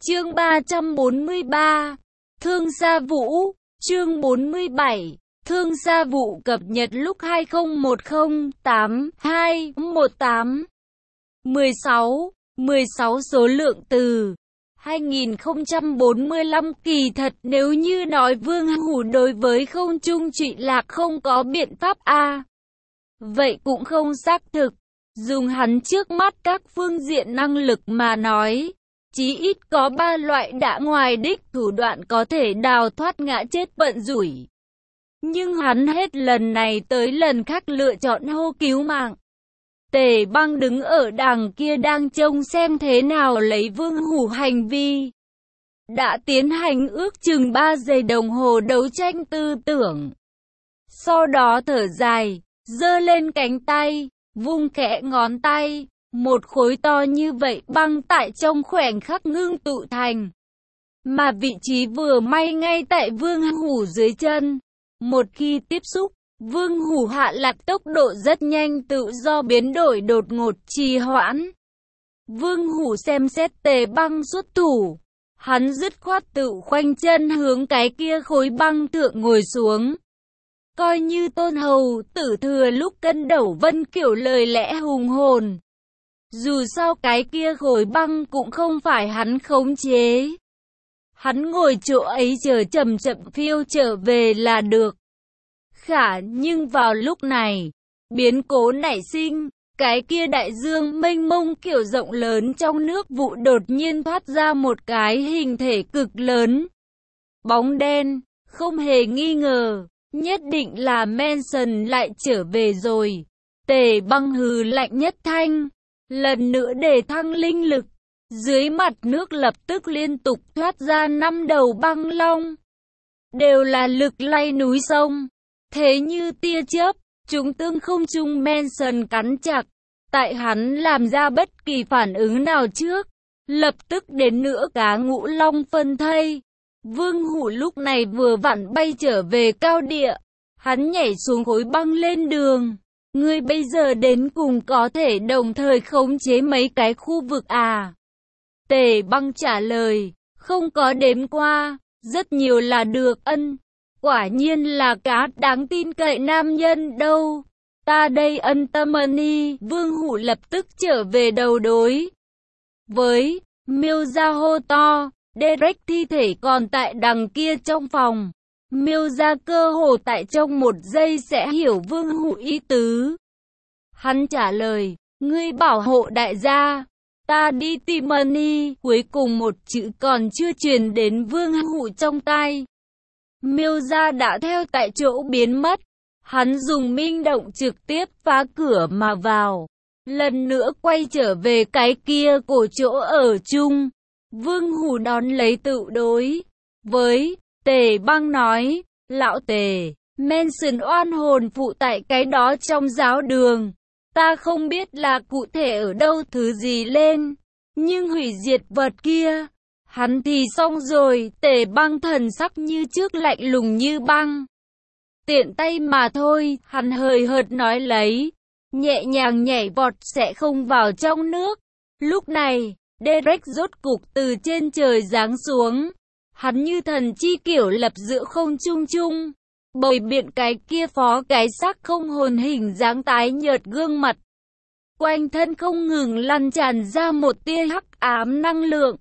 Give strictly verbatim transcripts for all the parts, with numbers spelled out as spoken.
Chương ba trăm bốn mươi ba, Thương Gia Vũ. Chương bốn mươi bảy, Thương Gia Vũ cập nhật lúc hai không một không tám hai một tám. mười sáu, mười sáu số lượng từ hai nghìn không trăm bốn mươi lăm. Kỳ thật nếu như nói Vương Hủ đối với không trung trụy lạc không có biện pháp a à, vậy cũng không xác thực. Dùng hắn trước mắt các phương diện năng lực mà nói, chí ít có ba loại đã ngoài đích thủ đoạn có thể đào thoát ngã chết bận rủi. Nhưng hắn hết lần này tới lần khác lựa chọn hô cứu mạng. Tề Băng đứng ở đằng kia đang trông xem thế nào lấy Vương Hủ hành vi. Đã tiến hành ước chừng ba giây đồng hồ đấu tranh tư tưởng. Sau đó thở dài, giơ lên cánh tay, vung khẽ ngón tay. Một khối to như vậy băng tại trong khoảnh khắc ngưng tụ thành. Mà vị trí vừa may ngay tại Vương Hủ dưới chân. Một khi tiếp xúc, Vương Hủ hạ lạc tốc độ rất nhanh, tự do biến đổi đột ngột trì hoãn. Vương Hủ xem xét Tề Băng xuất thủ. Hắn dứt khoát tự khoanh chân hướng cái kia khối băng thượng ngồi xuống. Coi như Tôn Hầu Tử thừa lúc cân đầu Vân Kiểu lời lẽ hùng hồn. Dù sao cái kia khối băng cũng không phải hắn khống chế. Hắn ngồi chỗ ấy chờ chậm chậm phiêu trở về là được. Khả nhưng vào lúc này, biến cố nảy sinh, cái kia đại dương mênh mông kiểu rộng lớn trong nước vụ đột nhiên thoát ra một cái hình thể cực lớn. Bóng đen, không hề nghi ngờ, nhất định là Manson lại trở về rồi. Tề Băng hừ lạnh nhất thanh. Lần nữa để thăng linh lực, dưới mặt nước lập tức liên tục thoát ra năm đầu băng long. Đều là lực lay núi sông, thế như tia chớp, chúng tương không trung Manson cắn chặt. Tại hắn làm ra bất kỳ phản ứng nào trước, lập tức đến nữa cá ngũ long phân thây. Vương Hủ lúc này vừa vặn bay trở về cao địa, hắn nhảy xuống khối băng lên đường. Ngươi bây giờ đến cùng có thể đồng thời khống chế mấy cái khu vực à? Tề Băng trả lời, không có đếm qua, rất nhiều là được. Ân, quả nhiên là cá đáng tin cậy nam nhân đâu. Ta đây ân tâm ân. Vương Hủ lập tức trở về đầu đối với Miêu Gia hô to. Derek thi thể còn tại đằng kia trong phòng. Miêu Gia cơ hồ tại trong một giây sẽ hiểu Vương Hủ ý tứ. Hắn trả lời, ngươi bảo hộ đại gia, ta đi tìm Ân. Cuối cùng một chữ còn chưa truyền đến Vương Hủ trong tai. Miêu Gia đã theo tại chỗ biến mất. Hắn dùng minh động trực tiếp phá cửa mà vào. Lần nữa quay trở về cái kia cổ chỗ ở chung. Vương Hủ đón lấy tự đối với Tề Băng nói, lão Tề, Manson oan hồn phụ tại cái đó trong giáo đường. Ta không biết là cụ thể ở đâu thứ gì lên, nhưng hủy diệt vật kia, hắn thì xong rồi. Tề Băng thần sắc như trước lạnh lùng như băng. Tiện tay mà thôi, hắn hời hợt nói lấy, nhẹ nhàng nhảy vọt sẽ không vào trong nước. Lúc này, Derek rốt cục từ trên trời giáng xuống. Hắn như thần chi kiểu lập giữa không trung trung. Bồi biện cái kia phó cái xác không hồn hình dáng tái nhợt gương mặt. Quanh thân không ngừng lan tràn ra một tia hắc ám năng lượng.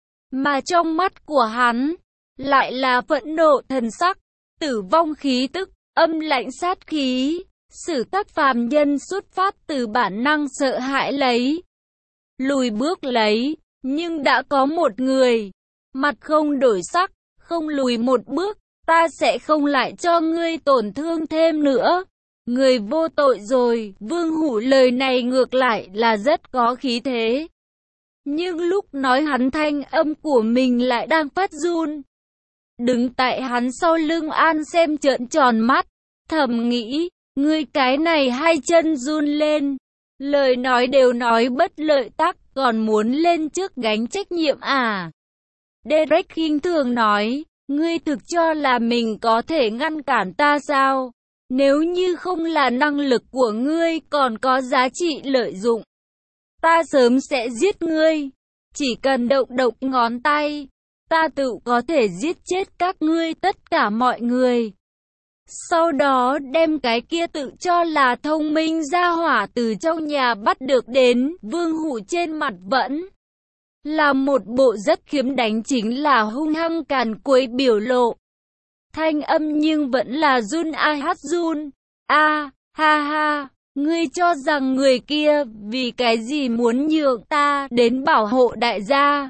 Mà trong mắt của hắn, lại là phẫn nộ thần sắc, tử vong khí tức, âm lạnh sát khí. Sử tác phàm nhân xuất phát từ bản năng sợ hãi lấy. Lùi bước lấy, nhưng đã có một người, mặt không đổi sắc, không lùi một bước. Ta sẽ không lại cho ngươi tổn thương thêm nữa. Người vô tội rồi. Vương Hủ lời này ngược lại là rất có khí thế. Nhưng lúc nói hắn thanh âm của mình lại đang phát run. Đứng tại hắn sau lưng An xem trợn tròn mắt. Thầm nghĩ, ngươi cái này hai chân run lên. Lời nói đều nói bất lợi tắc, còn muốn lên trước gánh trách nhiệm à? Derek khinh thường nói. Ngươi thực cho là mình có thể ngăn cản ta sao? Nếu như không là năng lực của ngươi còn có giá trị lợi dụng, ta sớm sẽ giết ngươi. Chỉ cần động động ngón tay, ta tự có thể giết chết các ngươi tất cả mọi người. Sau đó đem cái kia tự cho là thông minh ra hỏa từ trong nhà bắt được đến. Vương Hủ trên mặt vẫn là một bộ rất khiếm đánh, chính là hung hăng càn quấy biểu lộ. Thanh âm nhưng vẫn là run a hát run. A, ha ha, ngươi cho rằng người kia vì cái gì muốn nhượng ta đến bảo hộ đại gia?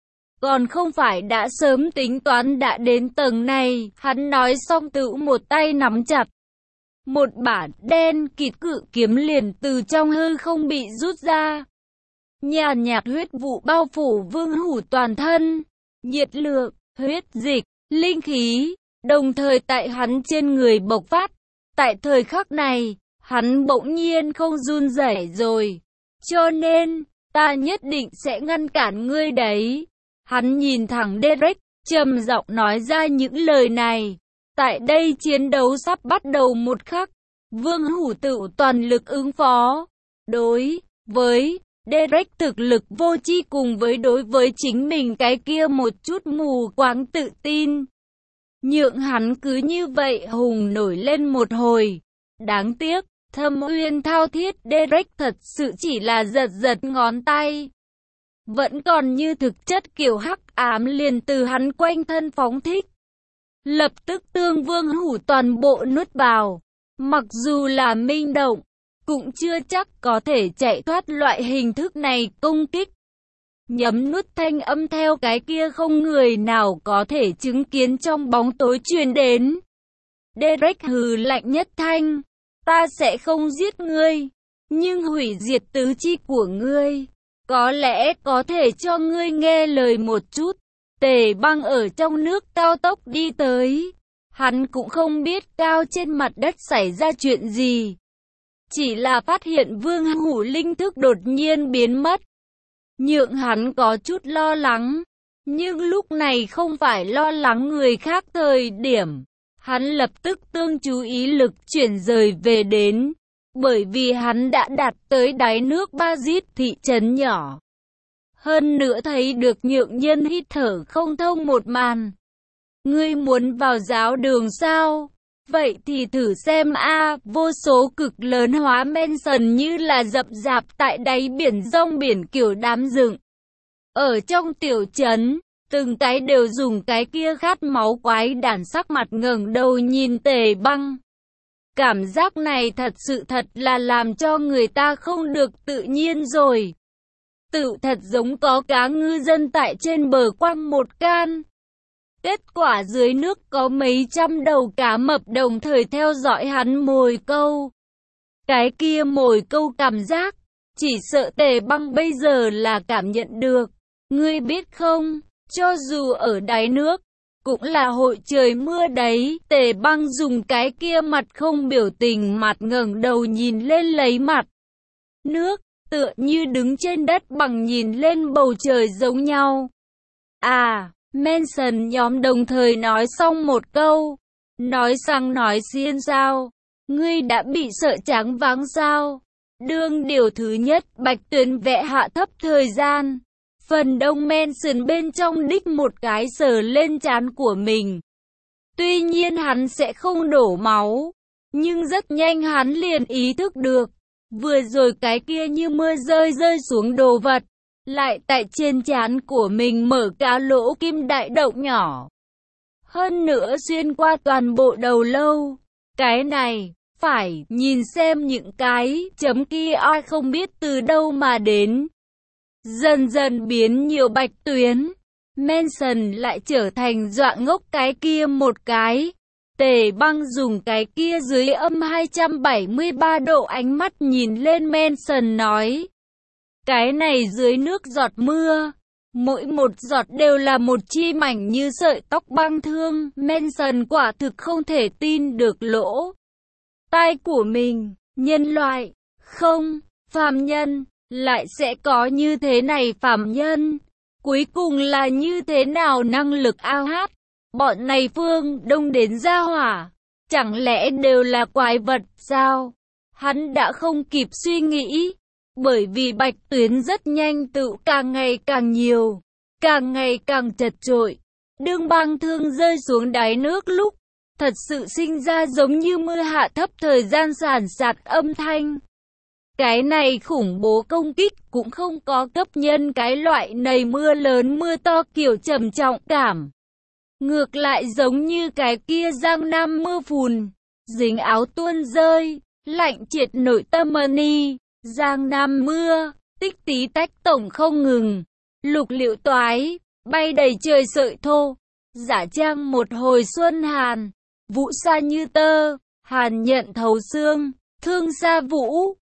Còn không phải đã sớm tính toán đã đến tầng này. Hắn nói xong tự một tay nắm chặt một bản đen kịt cự kiếm, liền từ trong hư không bị rút ra. Nhàn nhạt huyết vụ bao phủ Vương Hủ toàn thân, nhiệt lượng, huyết dịch, linh khí, đồng thời tại hắn trên người bộc phát. Tại thời khắc này, hắn bỗng nhiên không run rẩy rồi. Cho nên, ta nhất định sẽ ngăn cản ngươi đấy. Hắn nhìn thẳng Derek, trầm giọng nói ra những lời này. Tại đây chiến đấu sắp bắt đầu một khắc, Vương Hủ tự toàn lực ứng phó. Đối với Derek thực lực vô tri cùng với đối với chính mình cái kia một chút mù quáng tự tin, nhượng hắn cứ như vậy hùng nổi lên một hồi. Đáng tiếc, Thâm Uyên thao thiết Derek thật sự chỉ là giật giật ngón tay. Vẫn còn như thực chất kiểu hắc ám liền từ hắn quanh thân phóng thích. Lập tức tương Vương Hủ toàn bộ nuốt vào. Mặc dù là minh động, cũng chưa chắc có thể chạy thoát loại hình thức này công kích. Nhấm nuốt thanh âm theo cái kia không người nào có thể chứng kiến trong bóng tối truyền đến. Derek hừ lạnh nhất thanh. Ta sẽ không giết ngươi, nhưng hủy diệt tứ chi của ngươi, có lẽ có thể cho ngươi nghe lời một chút. Tề Băng ở trong nước cao tốc đi tới. Hắn cũng không biết cao trên mặt đất xảy ra chuyện gì. Chỉ là phát hiện Vương Hủ linh thức đột nhiên biến mất. Nhượng hắn có chút lo lắng. Nhưng lúc này không phải lo lắng người khác thời điểm. Hắn lập tức tương chú ý lực chuyển rời về đến. Bởi vì hắn đã đạt tới đáy nước Ba Dít thị trấn nhỏ. Hơn nữa thấy được nhượng nhân hít thở không thông một màn. Ngươi muốn vào giáo đường sao? Vậy thì thử xem a. Vô số cực lớn hóa Mansion như là dập dạp tại đáy biển rong biển kiểu đám rừng. Ở trong tiểu trấn, từng cái đều dùng cái kia khát máu quái đản sắc mặt ngẩng đầu nhìn Tề Băng. Cảm giác này thật sự thật là làm cho người ta không được tự nhiên rồi. Tự thật giống có cá ngư dân tại trên bờ quăng một can. Kết quả dưới nước có mấy trăm đầu cá mập đồng thời theo dõi hắn mồi câu. Cái kia mồi câu cảm giác, chỉ sợ Tề Băng bây giờ là cảm nhận được. Ngươi biết không, cho dù ở đáy nước, cũng là hội trời mưa đấy. Tề Băng dùng cái kia mặt không biểu tình mặt ngẩng đầu nhìn lên lấy mặt nước, tựa như đứng trên đất bằng nhìn lên bầu trời giống nhau. À, Manson nhóm đồng thời nói xong một câu. Nói sang nói xiên sao? Ngươi đã bị sợ choáng váng sao? Đương điều thứ nhất, Bạch Tuyền vẽ hạ thấp thời gian. Phần đông Manson bên trong đích một cái sờ lên trán của mình. Tuy nhiên hắn sẽ không đổ máu, nhưng rất nhanh hắn liền ý thức được. Vừa rồi cái kia như mưa rơi rơi xuống đồ vật, lại tại trên trán của mình mở cả lỗ kim đại động nhỏ. Hơn nữa xuyên qua toàn bộ đầu lâu. Cái này, phải nhìn xem những cái chấm kia ai không biết từ đâu mà đến. Dần dần biến nhiều bạch tuyến. Manson lại trở thành dọa ngốc cái kia một cái. Tề Băng dùng cái kia dưới âm hai trăm bảy mươi ba độ ánh mắt nhìn lên Manson nói. Cái này dưới nước giọt mưa, mỗi một giọt đều là một chi mảnh như sợi tóc băng thương. Manson quả thực không thể tin được lỗ tai của mình. Nhân loại, không, phàm nhân, lại sẽ có như thế này phàm nhân. Cuối cùng là như thế nào năng lực ao hát? Bọn này phương đông đến gia hỏa, chẳng lẽ đều là quái vật sao? Hắn đã không kịp suy nghĩ. Bởi vì bạch tuyến rất nhanh tự càng ngày càng nhiều, càng ngày càng chật chội. Đương băng thương rơi xuống đáy nước lúc, thật sự sinh ra giống như mưa hạ thấp thời gian sản sạt âm thanh. Cái này khủng bố công kích cũng không có cấp nhân cái loại này mưa lớn mưa to kiểu trầm trọng cảm. Ngược lại giống như cái kia giang nam mưa phùn, dính áo tuôn rơi, lạnh triệt nội tâm ni, giang nam mưa, tích tí tách tổng không ngừng, lục liệu toái, bay đầy trời sợi thô, giả trang một hồi xuân hàn, vũ sa như tơ, hàn nhận thấu xương, thương xa vũ.